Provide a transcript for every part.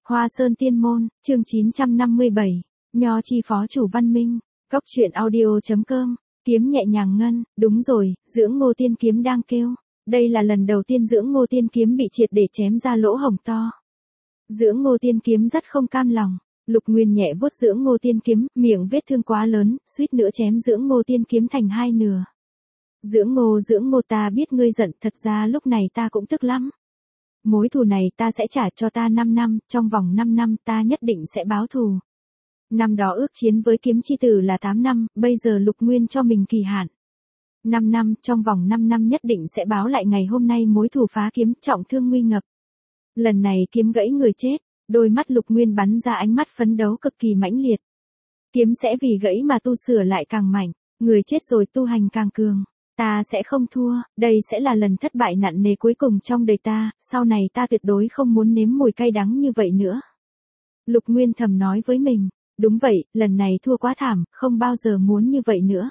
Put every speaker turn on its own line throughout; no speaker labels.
Hoa Sơn Tiên Môn, chương 957, Nho chi phó chủ văn minh, Cóc truyện audio.com, kiếm nhẹ nhàng ngân, đúng rồi, dưỡng ngô tiên kiếm đang kêu. Đây là lần đầu tiên dưỡng ngô tiên kiếm bị triệt để chém ra lỗ hổng to. Dưỡng ngô tiên kiếm rất không cam lòng, Lục Nguyên nhẹ vuốt dưỡng ngô tiên kiếm, miệng vết thương quá lớn, suýt nữa chém dưỡng ngô tiên kiếm thành hai nửa. Dưỡng ngô ta biết ngươi giận, thật ra lúc này ta cũng tức lắm. Mối thù này ta sẽ trả cho ta 5 năm, trong vòng 5 năm ta nhất định sẽ báo thù. Năm đó ước chiến với kiếm chi tử là 8 năm, bây giờ Lục Nguyên cho mình kỳ hạn. 5 năm, trong vòng 5 năm nhất định sẽ báo lại ngày hôm nay mối thù phá kiếm, trọng thương nguy ngập. Lần này kiếm gãy người chết, đôi mắt Lục Nguyên bắn ra ánh mắt phấn đấu cực kỳ mãnh liệt. Kiếm sẽ vì gãy mà tu sửa lại càng mạnh, người chết rồi tu hành càng cường. Ta sẽ không thua, đây sẽ là lần thất bại nặng nề cuối cùng trong đời ta, sau này ta tuyệt đối không muốn nếm mùi cay đắng như vậy nữa. Lục Nguyên thầm nói với mình, đúng vậy, lần này thua quá thảm, không bao giờ muốn như vậy nữa.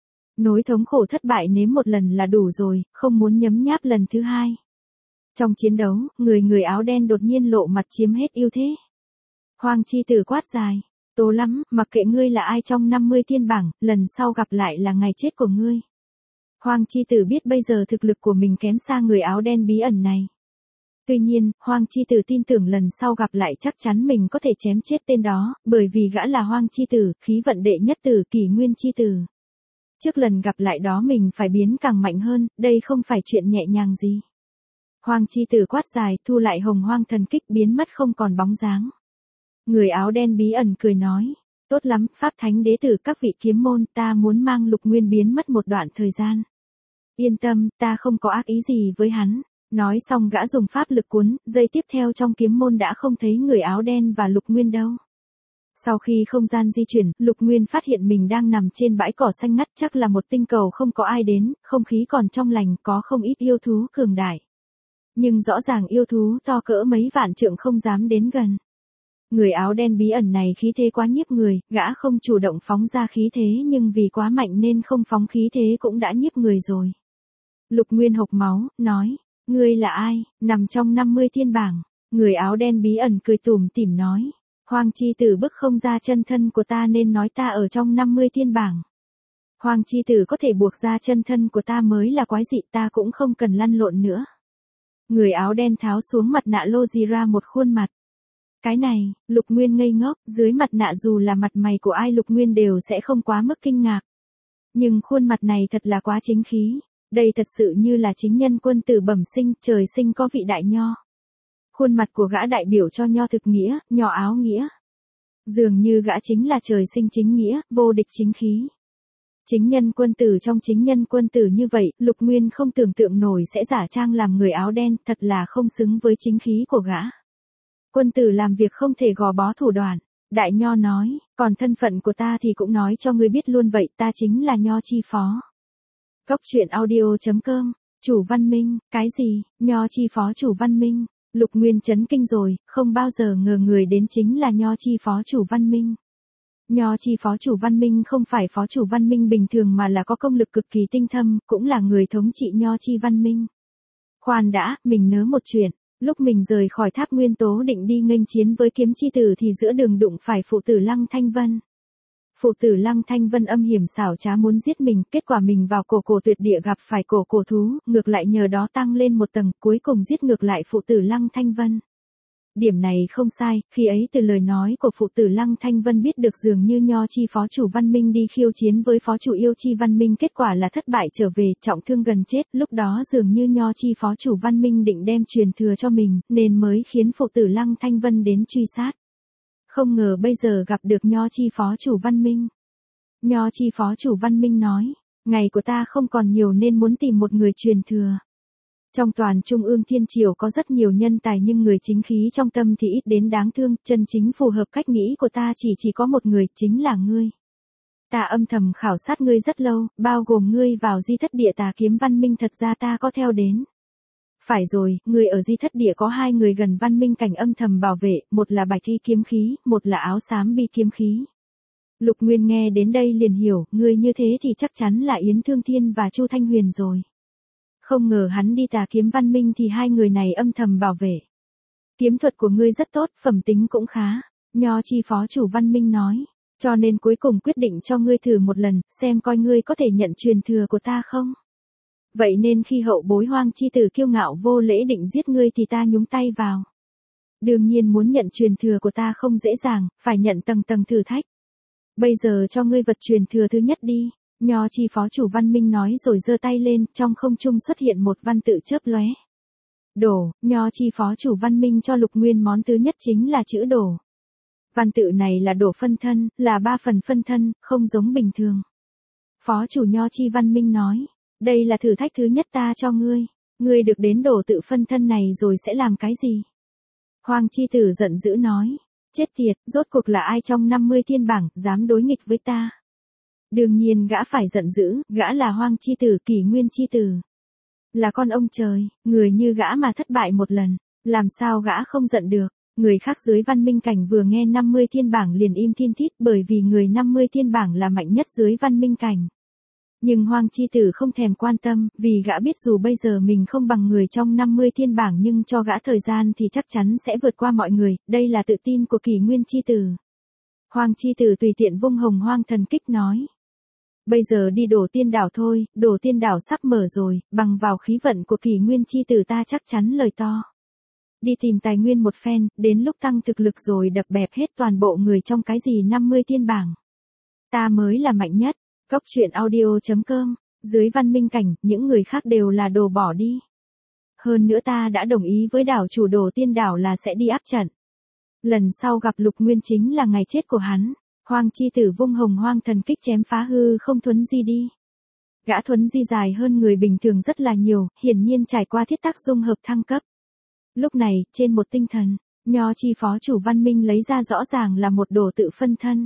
Nỗi thống khổ thất bại nếm một lần là đủ rồi, không muốn nhấm nháp lần thứ hai. Trong chiến đấu, người áo đen đột nhiên lộ mặt chiếm hết ưu thế. Hoàng chi tử quát dài, tố lắm, mặc kệ ngươi là ai trong 50 thiên bảng, lần sau gặp lại là ngày chết của ngươi. Hoàng chi tử biết bây giờ thực lực của mình kém xa người áo đen bí ẩn này. Tuy nhiên, Hoàng chi tử tin tưởng lần sau gặp lại chắc chắn mình có thể chém chết tên đó, bởi vì gã là Hoàng chi tử, khí vận đệ nhất tử, kỷ nguyên chi tử. Trước lần gặp lại đó mình phải biến càng mạnh hơn, đây không phải chuyện nhẹ nhàng gì. Hoàng chi tử quát dài, thu lại hồng hoang thần kích biến mất không còn bóng dáng. Người áo đen bí ẩn cười nói, tốt lắm, Pháp Thánh đế tử các vị kiếm môn, ta muốn mang Lục Nguyên biến mất một đoạn thời gian. Yên tâm, ta không có ác ý gì với hắn. Nói xong gã dùng pháp lực cuốn, giây tiếp theo trong kiếm môn đã không thấy người áo đen và Lục Nguyên đâu. Sau khi không gian di chuyển, Lục Nguyên phát hiện mình đang nằm trên bãi cỏ xanh ngắt, chắc là một tinh cầu không có ai đến, không khí còn trong lành, có không ít yêu thú cường đại. Nhưng rõ ràng yêu thú to cỡ mấy vạn trượng không dám đến gần. Người áo đen bí ẩn này khí thế quá nhiếp người, gã không chủ động phóng ra khí thế nhưng vì quá mạnh nên không phóng khí thế cũng đã nhiếp người rồi. Lục Nguyên hộc máu, nói, ngươi là ai, nằm trong 50 thiên bảng. Người áo đen bí ẩn cười tủm tỉm nói, Hoàng chi tử bức không ra chân thân của ta nên nói ta ở trong 50 thiên bảng. Hoàng chi tử có thể buộc ra chân thân của ta mới là quái dị, ta cũng không cần lăn lộn nữa. Người áo đen tháo xuống mặt nạ lô gì ra một khuôn mặt. Cái này, Lục Nguyên ngây ngốc, dưới mặt nạ dù là mặt mày của ai Lục Nguyên đều sẽ không quá mức kinh ngạc. Nhưng khuôn mặt này thật là quá chính khí, đây thật sự như là chính nhân quân tử bẩm sinh, trời sinh có vị đại nho. Khuôn mặt của gã đại biểu cho nho thực nghĩa, nho áo nghĩa. Dường như gã chính là trời sinh chính nghĩa, vô địch chính khí. Chính nhân quân tử trong chính nhân quân tử như vậy, Lục Nguyên không tưởng tượng nổi sẽ giả trang làm người áo đen, thật là không xứng với chính khí của gã. Quân tử làm việc không thể gò bó thủ đoạn. Đại nho nói, còn thân phận của ta thì cũng nói cho ngươi biết luôn vậy, ta chính là nho chi phó. Cóc truyện audio.com, chủ văn minh, cái gì, nho chi phó chủ văn minh. Lục Nguyên chấn kinh rồi, không bao giờ ngờ người đến chính là nho chi phó chủ văn minh. Nho chi phó chủ văn minh không phải phó chủ văn minh bình thường mà là có công lực cực kỳ tinh thâm, cũng là người thống trị nho chi văn minh. Khoan đã, mình nhớ một chuyện, lúc mình rời khỏi tháp nguyên tố định đi nghênh chiến với kiếm chi tử thì giữa đường đụng phải phụ tử Lăng Thanh Vân. Phụ tử Lăng Thanh Vân âm hiểm xảo trá muốn giết mình, kết quả mình vào cổ tuyệt địa gặp phải cổ thú, ngược lại nhờ đó tăng lên một tầng, cuối cùng giết ngược lại phụ tử Lăng Thanh Vân. Điểm này không sai, khi ấy từ lời nói của phụ tử Lăng Thanh Vân biết được dường như nho chi phó chủ văn minh đi khiêu chiến với phó chủ yêu chi văn minh, kết quả là thất bại trở về, trọng thương gần chết, lúc đó dường như nho chi phó chủ văn minh định đem truyền thừa cho mình, nên mới khiến phụ tử Lăng Thanh Vân đến truy sát. Không ngờ bây giờ gặp được nho chi phó chủ văn minh. Nho chi phó chủ văn minh nói, ngày của ta không còn nhiều nên muốn tìm một người truyền thừa. Trong toàn Trung ương Thiên Triều có rất nhiều nhân tài nhưng người chính khí trong tâm thì ít đến đáng thương, chân chính phù hợp cách nghĩ của ta chỉ có một người, chính là ngươi. Ta âm thầm khảo sát ngươi rất lâu, bao gồm ngươi vào di thất địa Tà Kiếm Văn Minh, thật ra ta có theo đến. Phải rồi, ngươi ở di thất địa có hai người gần văn minh cảnh âm thầm bảo vệ, một là Bạch Thi kiếm khí, một là Áo Xám Bi kiếm khí. Lục Nguyên nghe đến đây liền hiểu, ngươi như thế thì chắc chắn là Yến Thương Thiên và Chu Thanh Huyền rồi. Không ngờ hắn đi Tà Kiếm Văn Minh thì hai người này âm thầm bảo vệ. Kiếm thuật của ngươi rất tốt, phẩm tính cũng khá. Nho chi phó chủ Văn Minh nói. Cho nên cuối cùng quyết định cho ngươi thử một lần, xem coi ngươi có thể nhận truyền thừa của ta không. Vậy nên khi hậu bối Hoang chi tử kiêu ngạo vô lễ định giết ngươi thì ta nhúng tay vào. Đương nhiên muốn nhận truyền thừa của ta không dễ dàng, phải nhận tầng tầng thử thách. Bây giờ cho ngươi vật truyền thừa thứ nhất đi. Nho chi phó chủ Văn Minh nói rồi giơ tay lên, trong không trung xuất hiện một văn tự chớp lóe. Đổ, Nho chi phó chủ Văn Minh cho Lục Nguyên món thứ nhất chính là chữ đổ. Văn tự này là đổ phân thân, là 3 phần phân thân, không giống bình thường. Phó chủ Nho chi Văn Minh nói, đây là thử thách thứ nhất ta cho ngươi. Ngươi được đến đổ tự phân thân này rồi sẽ làm cái gì? Hoang chi tử giận dữ nói, chết tiệt, rốt cuộc là ai trong 50 thiên bảng, dám đối nghịch với ta? Đương nhiên gã phải giận dữ, gã là Hoang chi tử, Kỷ Nguyên chi tử. Là con ông trời, người như gã mà thất bại một lần, làm sao gã không giận được? Người khác dưới văn minh cảnh vừa nghe 50 thiên bảng liền im thiên thít bởi vì người 50 thiên bảng là mạnh nhất dưới văn minh cảnh. Nhưng Hoang chi tử không thèm quan tâm, vì gã biết dù bây giờ mình không bằng người trong 50 thiên bảng nhưng cho gã thời gian thì chắc chắn sẽ vượt qua mọi người, đây là tự tin của Kỷ Nguyên chi tử. Hoang chi tử tùy tiện vung hồng hoang thần kích nói. Bây giờ đi đổ tiên đảo thôi, đổ tiên đảo sắp mở rồi, bằng vào khí vận của Kỷ Nguyên chi tử ta chắc chắn lời to. Đi tìm tài nguyên một phen, đến lúc tăng thực lực rồi đập bẹp hết toàn bộ người trong cái gì 50 thiên bảng. Ta mới là mạnh nhất. Cốc truyện audio.com, dưới văn minh cảnh, những người khác đều là đồ bỏ đi. Hơn nữa ta đã đồng ý với đảo chủ đổ tiên đảo là sẽ đi áp trận. Lần sau gặp Lục Nguyên chính là ngày chết của hắn. Hoang chi tử vung hồng hoang thần kích chém phá hư không thuấn di đi. Gã thuấn di dài hơn người bình thường rất là nhiều, hiển nhiên trải qua thiết tác dung hợp thăng cấp. Lúc này, trên một tinh thần, Nho chi phó chủ Văn Minh lấy ra rõ ràng là một đồ tự phân thân.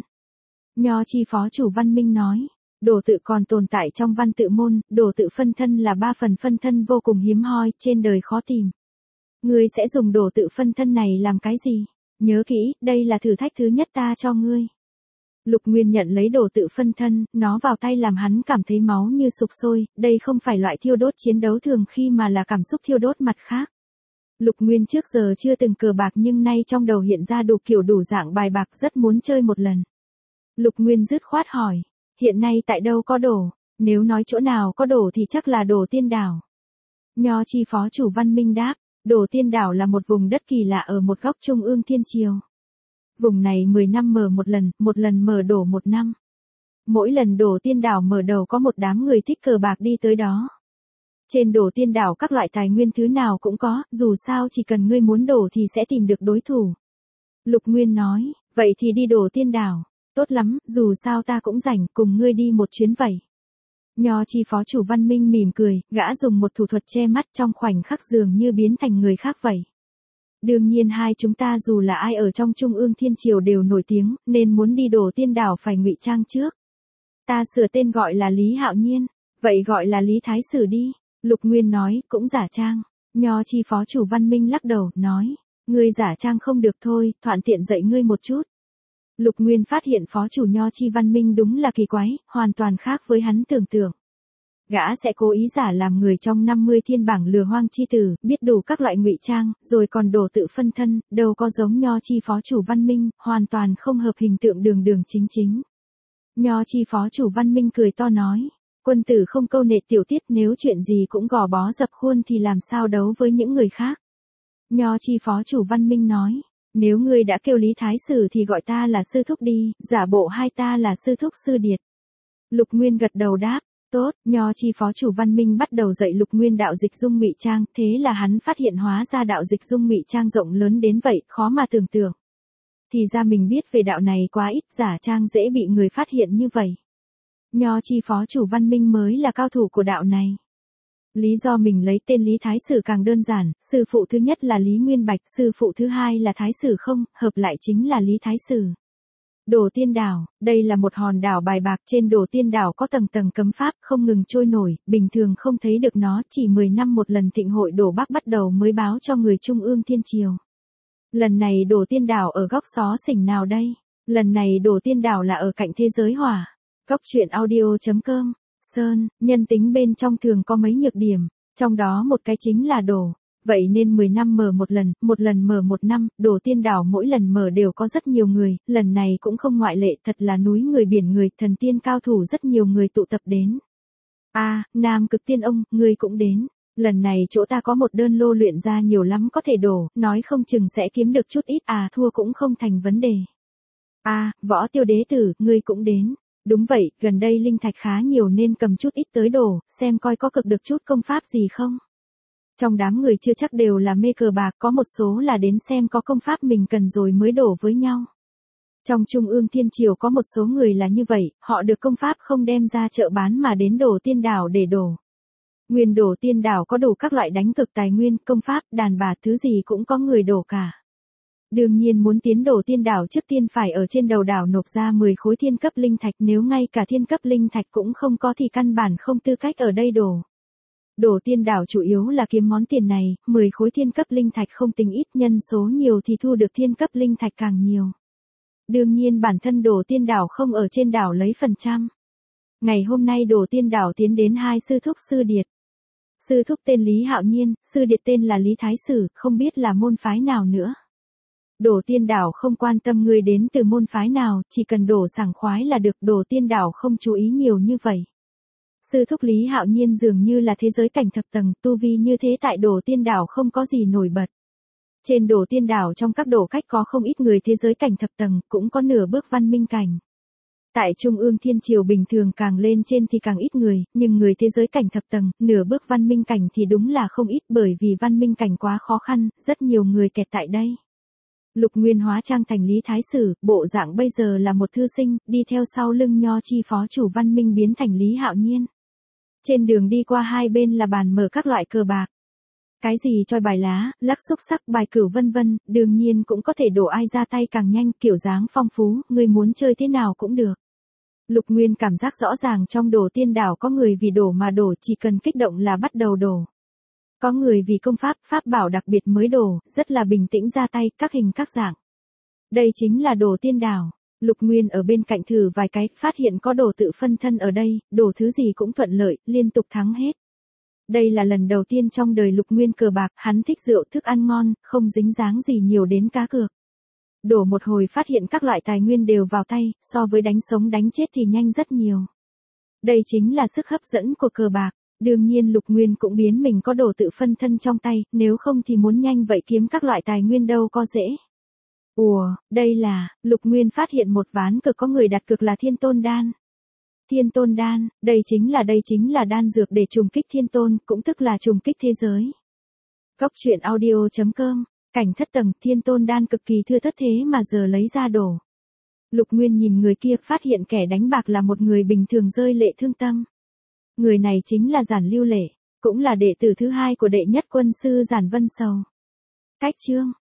Nho chi phó chủ Văn Minh nói, đồ tự còn tồn tại trong văn tự môn, đồ tự phân thân là 3 phần phân thân vô cùng hiếm hoi, trên đời khó tìm. Ngươi sẽ dùng đồ tự phân thân này làm cái gì? Nhớ kỹ, đây là thử thách thứ nhất ta cho ngươi. Lục Nguyên nhận lấy đồ tự phân thân, nó vào tay làm hắn cảm thấy máu như sục sôi, đây không phải loại thiêu đốt chiến đấu thường khi mà là cảm xúc thiêu đốt mặt khác. Lục Nguyên trước giờ chưa từng cờ bạc nhưng nay trong đầu hiện ra đủ kiểu đủ dạng bài bạc rất muốn chơi một lần. Lục Nguyên dứt khoát hỏi, hiện nay tại đâu có đổ, nếu nói chỗ nào có đổ thì chắc là đổ tiên đảo. Nho chi phó chủ Văn Minh đáp, đổ tiên đảo là một vùng đất kỳ lạ ở một góc trung ương thiên triều. Vùng này 10 năm mở một lần mở đổ 1 năm. Mỗi lần đổ tiên đảo mở đầu có một đám người thích cờ bạc đi tới đó. Trên đổ tiên đảo các loại tài nguyên thứ nào cũng có, dù sao chỉ cần ngươi muốn đổ thì sẽ tìm được đối thủ. Lục Nguyên nói, vậy thì đi đổ tiên đảo. Tốt lắm, dù sao ta cũng rảnh, cùng ngươi đi một chuyến vậy. Nho chi phó chủ Văn Minh mỉm cười, gã dùng một thủ thuật che mắt trong khoảnh khắc dường như biến thành người khác vậy. Đương nhiên hai chúng ta dù là ai ở trong Trung ương Thiên Triều đều nổi tiếng, nên muốn đi đổ tiên đảo phải ngụy trang trước. Ta sửa tên gọi là Lý Hạo Nhiên, vậy gọi là Lý Thái Sử đi. Lục Nguyên nói, cũng giả trang. Nho chi phó chủ Văn Minh lắc đầu, nói, ngươi giả trang không được thôi, thuận tiện dạy ngươi một chút. Lục Nguyên phát hiện phó chủ Nho chi Văn Minh đúng là kỳ quái, hoàn toàn khác với hắn tưởng tượng. Gã sẽ cố ý giả làm người trong 50 thiên bảng lừa Hoang chi tử, biết đủ các loại ngụy trang, rồi còn đổ tự phân thân, đâu có giống Nho chi phó chủ Văn Minh, hoàn toàn không hợp hình tượng đường đường chính chính. Nho chi phó chủ Văn Minh cười to nói, quân tử không câu nệ tiểu tiết, nếu chuyện gì cũng gò bó dập khuôn thì làm sao đấu với những người khác. Nho chi phó chủ Văn Minh nói, nếu ngươi đã kêu Lý Thái Sử thì gọi ta là sư thúc đi, giả bộ hai ta là sư thúc sư điệt. Lục Nguyên gật đầu đáp, tốt. Nho chi phó chủ Văn Minh bắt đầu dạy Lục Nguyên đạo dịch dung ngụy trang, thế là hắn phát hiện hóa ra đạo dịch dung ngụy trang rộng lớn đến vậy, khó mà tưởng tượng. Thì ra mình biết về đạo này quá ít, giả trang dễ bị người phát hiện như vậy. Nho chi phó chủ Văn Minh mới là cao thủ của đạo này. Lý do mình lấy tên Lý Thái Sử càng đơn giản, sư phụ thứ nhất là Lý Nguyên Bạch, sư phụ thứ hai là Thái Sử không, hợp lại chính là Lý Thái Sử. Đổ tiên đảo, đây là một hòn đảo bài bạc, trên đổ tiên đảo có tầng tầng cấm pháp không ngừng trôi nổi, bình thường không thấy được nó, chỉ 10 năm một lần thịnh hội đổ Bắc bắt đầu mới báo cho người Trung ương Thiên Triều. Lần này đổ tiên đảo ở góc xó xỉnh nào đây? Lần này đổ tiên đảo là ở cạnh thế giới hỏa. Cốc truyện audio.com. Sơn, nhân tính bên trong thường có mấy nhược điểm, trong đó một cái chính là đổ. Vậy nên 10 năm mở một lần mở một năm, Đồ Tiên Đảo mỗi lần mở đều có rất nhiều người, lần này cũng không ngoại lệ, thật là núi người biển người, thần tiên cao thủ rất nhiều người tụ tập đến. Nam Cực Tiên ông, ngươi cũng đến. Lần này chỗ ta có một đơn lô luyện ra nhiều lắm có thể đổ, nói không chừng sẽ kiếm được chút ít, thua cũng không thành vấn đề. Võ Tiêu đế tử, ngươi cũng đến. Đúng vậy, gần đây linh thạch khá nhiều nên cầm chút ít tới đổ, xem coi có cực được chút công pháp gì không. Trong đám người chưa chắc đều là mê cờ bạc, có một số là đến xem có công pháp mình cần rồi mới đổ với nhau. Trong Trung ương Thiên Triều có một số người là như vậy, họ được công pháp không đem ra chợ bán mà đến Đồ Tiên Đảo để đổ. Nguyên Đồ Tiên Đảo có đủ các loại đánh cực tài nguyên, công pháp, đàn bà thứ gì cũng có người đổ cả. Đương nhiên muốn tiến Đồ Tiên Đảo trước tiên phải ở trên đầu đảo nộp ra 10 khối thiên cấp linh thạch, nếu ngay cả thiên cấp linh thạch cũng không có thì căn bản không tư cách ở đây đổ. Đồ Tiên Đảo chủ yếu là kiếm món tiền này, 10 khối thiên cấp linh thạch không tính ít, nhân số nhiều thì thu được thiên cấp linh thạch càng nhiều. Đương nhiên bản thân Đồ Tiên Đảo không ở trên đảo lấy phần trăm. Ngày hôm nay Đồ Tiên Đảo tiến đến hai sư thúc sư điệt. Sư thúc tên Lý Hạo Nhiên, sư điệt tên là Lý Thái Sử, không biết là môn phái nào nữa. Đồ Tiên Đảo không quan tâm người đến từ môn phái nào, chỉ cần đổ sảng khoái là được, Đồ Tiên Đảo không chú ý nhiều như vậy. Sư thúc Lý Hạo Nhiên dường như là thế giới cảnh thập tầng, tu vi như thế tại Đồ Tiên Đảo không có gì nổi bật. Trên Đồ Tiên Đảo trong các đổ cách có không ít người thế giới cảnh thập tầng, cũng có nửa bước văn minh cảnh. Tại Trung ương Thiên Triều bình thường càng lên trên thì càng ít người, nhưng người thế giới cảnh thập tầng, nửa bước văn minh cảnh thì đúng là không ít, bởi vì văn minh cảnh quá khó khăn, rất nhiều người kẹt tại đây. Lục Nguyên hóa trang thành Lý Thái Sử, bộ dạng bây giờ là một thư sinh, đi theo sau lưng Nho Chi phó chủ văn minh biến thành Lý Hạo Nhiên. Trên đường đi qua hai bên là bàn mở các loại cờ bạc. Cái gì choi bài lá, lắc xúc sắc, bài cửu vân vân, đương nhiên cũng có thể đổ ai ra tay càng nhanh, kiểu dáng phong phú, người muốn chơi thế nào cũng được. Lục Nguyên cảm giác rõ ràng trong Đồ Tiên Đảo có người vì đổ mà đổ, chỉ cần kích động là bắt đầu đổ. Có người vì công pháp, pháp bảo đặc biệt mới đổ, rất là bình tĩnh ra tay, các hình các dạng. Đây chính là Đồ Tiên Đảo. Lục Nguyên ở bên cạnh thử vài cái, phát hiện có đồ tự phân thân ở đây, đổ thứ gì cũng thuận lợi, liên tục thắng hết. Đây là lần đầu tiên trong đời Lục Nguyên cờ bạc, hắn thích rượu thức ăn ngon, không dính dáng gì nhiều đến cá cược. Đổ một hồi phát hiện các loại tài nguyên đều vào tay, so với đánh sống đánh chết thì nhanh rất nhiều. Đây chính là sức hấp dẫn của cờ bạc. Đương nhiên Lục Nguyên cũng biến mình có đồ tự phân thân trong tay, nếu không thì muốn nhanh vậy kiếm các loại tài nguyên đâu có dễ. Đây là, Lục Nguyên phát hiện một ván cược có người đặt cược là Thiên Tôn Đan. Thiên Tôn Đan, đây chính là đan dược để trùng kích Thiên Tôn, cũng tức là trùng kích thế giới. Cốc truyện audio.com, cảnh thất tầng, Thiên Tôn Đan cực kỳ thưa thớt thế mà giờ lấy ra đổ. Lục Nguyên nhìn người kia, phát hiện kẻ đánh bạc là một người bình thường rơi lệ thương tâm. Người này chính là Giản Lưu Lệ, cũng là đệ tử thứ hai của đệ nhất quân sư Giản Vân Sầu. Cách chương